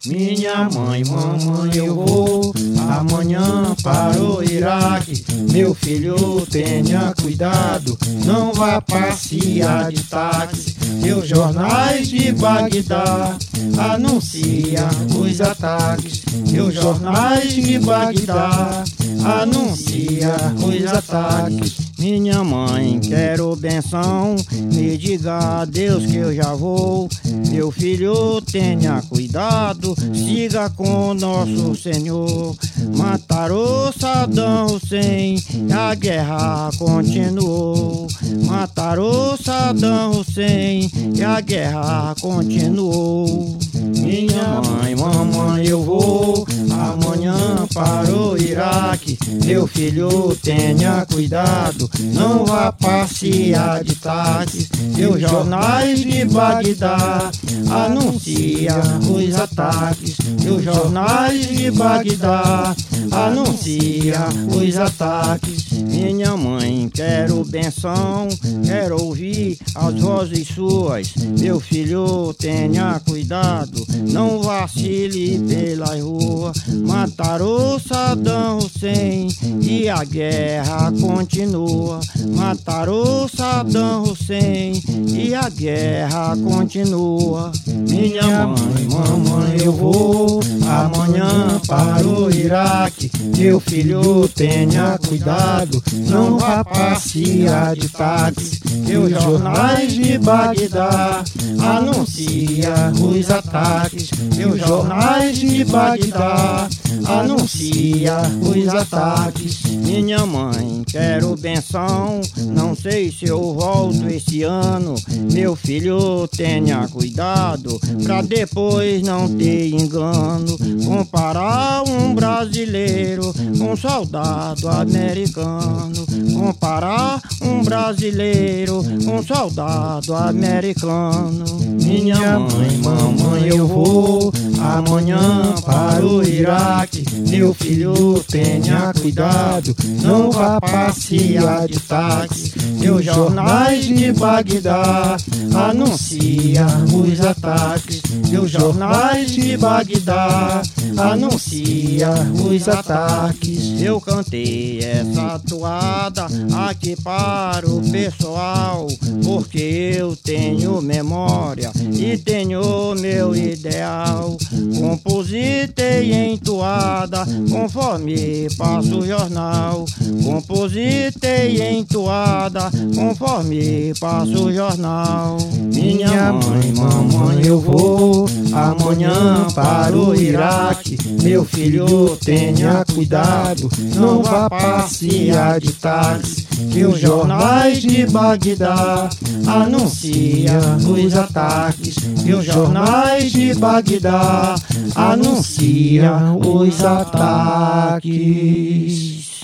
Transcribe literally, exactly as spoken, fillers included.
Minha mãe, mamãe, eu vou amanhã para o Iraque. Meu filho, tenha cuidado, não vá passear de táxi. Que os jornais de Bagdá anunciam os ataques. Que os jornais de Bagdá anunciam os ataques. Minha mãe, quero benção, me diga a Deus que eu já vou. Meu filho, tenha cuidado, siga com nosso Senhor. Mataram Saddam Hussein, a guerra continuou. Mataram Saddam Hussein, e a guerra continuou. Minha mãe, mamãe, eu vou amanhã para o Iraque. Meu filho, tenha cuidado, não vá passear de táxi. Que os jornais de Bagdá anunciam os ataques. Que os jornais de Bagdá anunciam os ataques. Minha mãe, quero benção, quero ouvir as vozes suas. Meu filho, tenha cuidado, não vacile pela rua. Mataram Saddam Hussein e a guerra continua. Mataram Saddam Hussein e a guerra continua. Minha mãe, mamãe, eu vou amanhã para o Iraque. Meu filho, tenha cuidado, não vá passear de táxi. Que os jornais de Bagdá anunciam os ataques. Que os jornais de Bagdá anunciam os ataques. Minha mãe, quero benção, não sei se eu volto esse ano. Meu filho, tenha cuidado, pra depois não ter engano. Comparar um brasileiro com um soldado americano. Comparar um brasileiro com um soldado americano. Minha mãe, mamãe, eu vou amanhã para o Iraque. Meu filho, tenha cuidado, não vá passear de táxi. Que os jornais de Bagdá anunciam os ataques. Que os jornais de Bagdá anunciam os ataques. Eu cantei essa toada aqui para o pessoal, porque eu tenho memória e tenho meu ideal. Compositei em toada conforme passa o jornal. Compositei em toada conforme passa o jornal. Minha mãe, mamãe, eu vou amanhã para o Iraque. Meu filho, tenha cuidado, não vá passear de táxi. Que os jornais de Bagdá anunciam os ataques. Que os jornais de Bagdá anunciam os ataques.